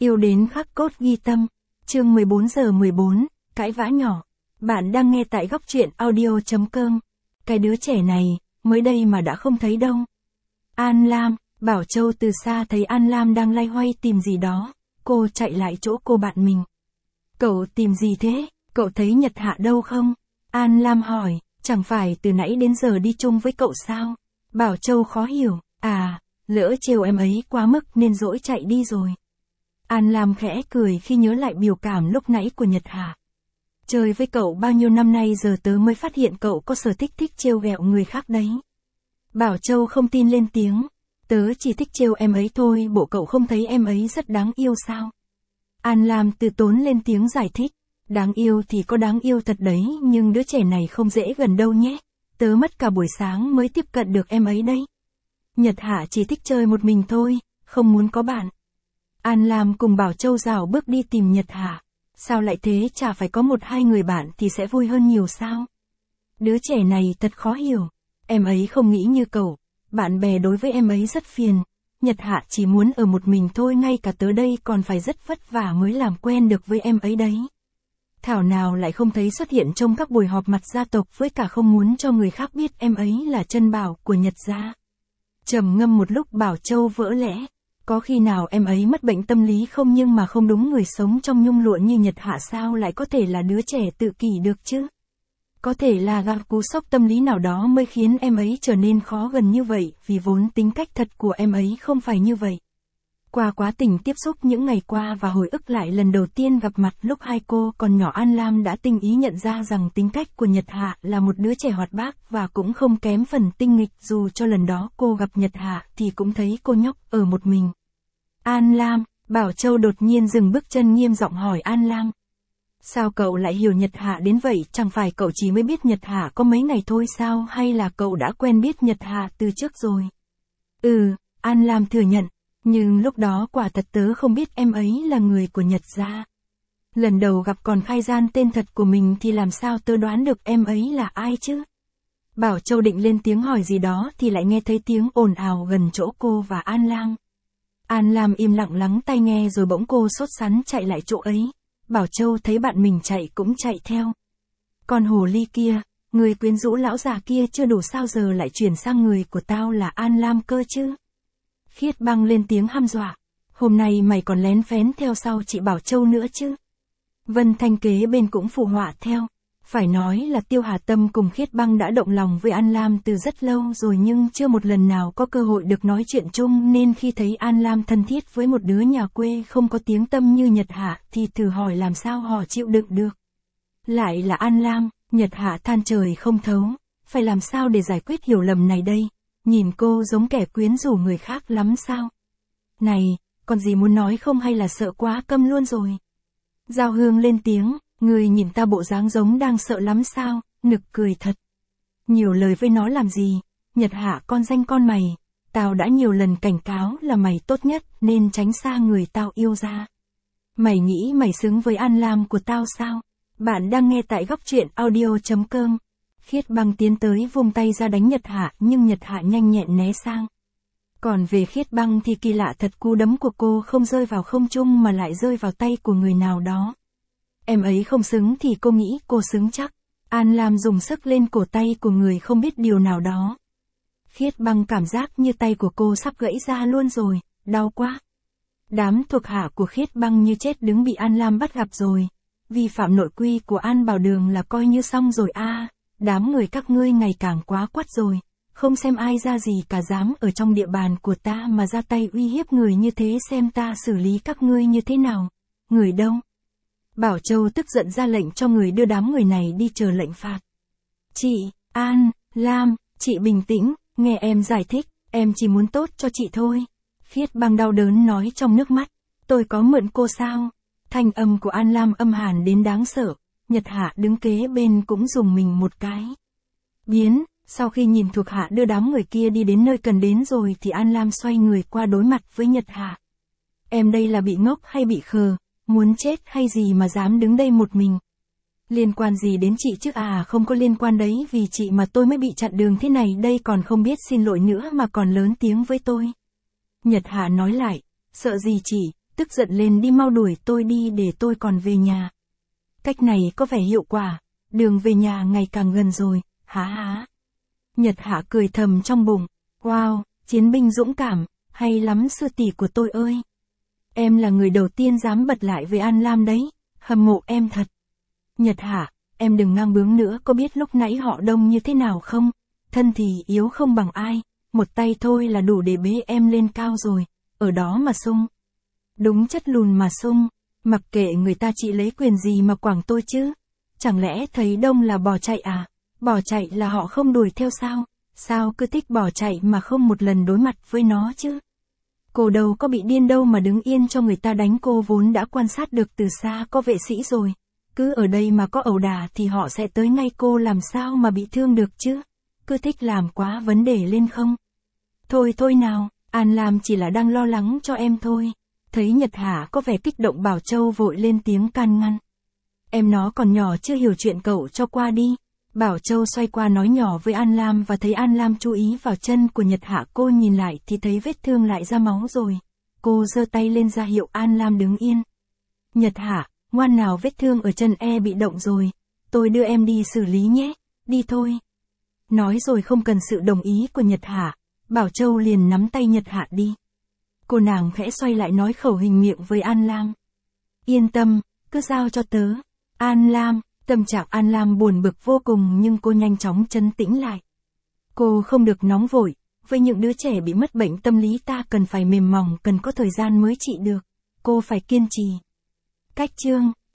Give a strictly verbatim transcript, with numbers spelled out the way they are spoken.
Yêu đến khắc cốt ghi tâm. Chương mười bốn giờ mười bốn, cãi vã nhỏ. Bạn đang nghe tại góc truyện audio chấm com. Cái đứa trẻ này, mới đây mà đã không thấy đâu. An Lam, Bảo Châu từ xa thấy An Lam đang loay hoay tìm gì đó, cô chạy lại chỗ cô bạn mình. Cậu tìm gì thế, cậu thấy Nhật Hạ đâu không? An Lam hỏi, chẳng phải từ nãy đến giờ đi chung với cậu sao? Bảo Châu khó hiểu, à, lỡ trêu em ấy quá mức nên dỗi chạy đi rồi. An Lam khẽ cười khi nhớ lại biểu cảm lúc nãy của Nhật Hạ. Chơi với cậu bao nhiêu năm nay giờ tớ mới phát hiện cậu có sở thích thích trêu ghẹo người khác đấy. Bảo Châu không tin lên tiếng, tớ chỉ thích trêu em ấy thôi, bộ cậu không thấy em ấy rất đáng yêu sao? An Lam từ tốn lên tiếng giải thích, đáng yêu thì có đáng yêu thật đấy, nhưng đứa trẻ này không dễ gần đâu nhé. Tớ mất cả buổi sáng mới tiếp cận được em ấy đấy. Nhật Hạ chỉ thích chơi một mình thôi, không muốn có bạn. An Lam cùng Bảo Châu rảo bước đi tìm Nhật Hạ. Sao lại thế, chả phải có một hai người bạn thì sẽ vui hơn nhiều sao? Đứa trẻ này thật khó hiểu. Em ấy không nghĩ như cậu. Bạn bè đối với em ấy rất phiền. Nhật Hạ chỉ muốn ở một mình thôi, ngay cả tớ đây còn phải rất vất vả mới làm quen được với em ấy đấy. Thảo nào lại không thấy xuất hiện trong các buổi họp mặt gia tộc, với cả không muốn cho người khác biết em ấy là chân bảo của Nhật gia. Trầm ngâm một lúc, Bảo Châu vỡ lẽ. Có khi nào em ấy mất bệnh tâm lý không, nhưng mà không đúng người sống trong nhung lụa như Nhật Hạ sao lại có thể là đứa trẻ tự kỷ được chứ? Có thể là gặp cú sốc tâm lý nào đó mới khiến em ấy trở nên khó gần như vậy, vì vốn tính cách thật của em ấy không phải như vậy. Qua quá trình tiếp xúc những ngày qua và hồi ức lại lần đầu tiên gặp mặt lúc hai cô còn nhỏ, An Lam đã tinh ý nhận ra rằng tính cách của Nhật Hạ là một đứa trẻ hoạt bát và cũng không kém phần tinh nghịch. Dù cho lần đó cô gặp Nhật Hạ thì cũng thấy cô nhóc ở một mình. An Lam, Bảo Châu đột nhiên dừng bước chân, nghiêm giọng hỏi An Lam. Sao cậu lại hiểu Nhật Hạ đến vậy, chẳng phải cậu chỉ mới biết Nhật Hạ có mấy ngày thôi sao, hay là cậu đã quen biết Nhật Hạ từ trước rồi? Ừ, An Lam thừa nhận. Nhưng lúc đó quả thật tớ không biết em ấy là người của Nhật gia. Lần đầu gặp còn khai gian tên thật của mình thì làm sao tớ đoán được em ấy là ai chứ? Bảo Châu định lên tiếng hỏi gì đó thì lại nghe thấy tiếng ồn ào gần chỗ cô và An Lam. An Lam im lặng lắng tai nghe rồi bỗng cô sốt sắng chạy lại chỗ ấy. Bảo Châu thấy bạn mình chạy cũng chạy theo. Con hồ ly kia, người quyến rũ lão già kia chưa đủ sao giờ lại chuyển sang người của tao là An Lam cơ chứ? Khiết Băng lên tiếng hăm dọa. Hôm nay mày còn lén phén theo sau chị Bảo Châu nữa chứ? Vân Thanh kế bên cũng phụ họa theo. Phải nói là Tiêu Hà Tâm cùng Khiết Băng đã động lòng với An Lam từ rất lâu rồi, nhưng chưa một lần nào có cơ hội được nói chuyện chung, nên khi thấy An Lam thân thiết với một đứa nhà quê không có tiếng tăm như Nhật Hạ thì thử hỏi làm sao họ chịu đựng được. Lại là An Lam, Nhật Hạ than trời không thấu. Phải làm sao để giải quyết hiểu lầm này đây? Nhìn cô giống kẻ quyến rũ người khác lắm sao? Này, còn gì muốn nói không hay là sợ quá câm luôn rồi? Giao Hương lên tiếng, người nhìn ta bộ dáng giống đang sợ lắm sao, nực cười thật. Nhiều lời với nó làm gì? Nhật Hạ con danh con mày, tao đã nhiều lần cảnh cáo là mày tốt nhất nên tránh xa người tao yêu ra. Mày nghĩ mày xứng với An Lam của tao sao? Bạn đang nghe tại góc truyện audio chấm com. Khiết Băng tiến tới vung tay ra đánh Nhật Hạ, nhưng Nhật Hạ nhanh nhẹn né sang. Còn về Khiết Băng thì kỳ lạ thật, cú đấm của cô không rơi vào không trung mà lại rơi vào tay của người nào đó. Em ấy không xứng thì cô nghĩ cô xứng chắc. An Lam dùng sức lên cổ tay của người không biết điều nào đó. Khiết Băng cảm giác như tay của cô sắp gãy ra luôn rồi, đau quá. Đám thuộc hạ của Khiết Băng như chết đứng bị An Lam bắt gặp rồi. Vi phạm nội quy của An Bảo Đường là coi như xong rồi a. À. Đám người các ngươi ngày càng quá quắt rồi, không xem ai ra gì cả, dám ở trong địa bàn của ta mà ra tay uy hiếp người như thế, xem ta xử lý các ngươi như thế nào. Người đâu? Bảo Châu tức giận ra lệnh cho người đưa đám người này đi chờ lệnh phạt. Chị, An, Lam, chị bình tĩnh, nghe em giải thích, em chỉ muốn tốt cho chị thôi. Khiết Băng đau đớn nói trong nước mắt, tôi có mượn cô sao? Thanh âm của An Lam âm hàn đến đáng sợ. Nhật Hạ đứng kế bên cũng dùng mình một cái. Biến, sau khi nhìn thuộc hạ đưa đám người kia đi đến nơi cần đến rồi thì An Lam xoay người qua đối mặt với Nhật Hạ. Em đây là bị ngốc hay bị khờ, muốn chết hay gì mà dám đứng đây một mình? Liên quan gì đến chị chứ? À không có liên quan đấy, vì chị mà tôi mới bị chặn đường thế này đây, còn không biết xin lỗi nữa mà còn lớn tiếng với tôi. Nhật Hạ nói lại, sợ gì chị, tức giận lên đi, mau đuổi tôi đi để tôi còn về nhà. Cách này có vẻ hiệu quả, đường về nhà ngày càng gần rồi, há há. Nhật Hạ cười thầm trong bụng, wow, chiến binh dũng cảm, hay lắm sư tỷ của tôi ơi. Em là người đầu tiên dám bật lại với An Lam đấy, hâm mộ em thật. Nhật Hạ, em đừng ngang bướng nữa, có biết lúc nãy họ đông như thế nào không? Thân thì yếu không bằng ai, một tay thôi là đủ để bế em lên cao rồi, ở đó mà sung. Đúng chất lùn mà sung, mặc kệ người ta chị lấy quyền gì mà quảng tôi chứ. Chẳng lẽ thấy đông là bỏ chạy à? Bỏ chạy là họ không đuổi theo sao? Sao cứ thích bỏ chạy mà không một lần đối mặt với nó chứ? Cô đâu có bị điên đâu mà đứng yên cho người ta đánh, cô vốn đã quan sát được từ xa có vệ sĩ rồi. Cứ ở đây mà có ẩu đả thì họ sẽ tới ngay, cô làm sao mà bị thương được chứ? Cứ thích làm quá vấn đề lên không? Thôi thôi nào, An Lam chỉ là đang lo lắng cho em thôi. Thấy Nhật Hạ có vẻ kích động, Bảo Châu vội lên tiếng can ngăn. Em nó còn nhỏ chưa hiểu chuyện, cậu cho qua đi. Bảo Châu xoay qua nói nhỏ với An Lam và thấy An Lam chú ý vào chân của Nhật Hạ, cô nhìn lại thì thấy vết thương lại ra máu rồi. Cô giơ tay lên ra hiệu An Lam đứng yên. Nhật Hạ, ngoan nào, vết thương ở chân e bị động rồi. Tôi đưa em đi xử lý nhé, đi thôi. Nói rồi không cần sự đồng ý của Nhật Hạ, Bảo Châu liền nắm tay Nhật Hạ đi. Cô nàng khẽ xoay lại nói khẩu hình miệng với An Lam. Yên tâm, cứ giao cho tớ. An Lam, tâm trạng An Lam buồn bực vô cùng nhưng cô nhanh chóng trấn tĩnh lại. Cô không được nóng vội, với những đứa trẻ bị mất bệnh tâm lý ta cần phải mềm mỏng, cần có thời gian mới trị được. Cô phải kiên trì. Cách chương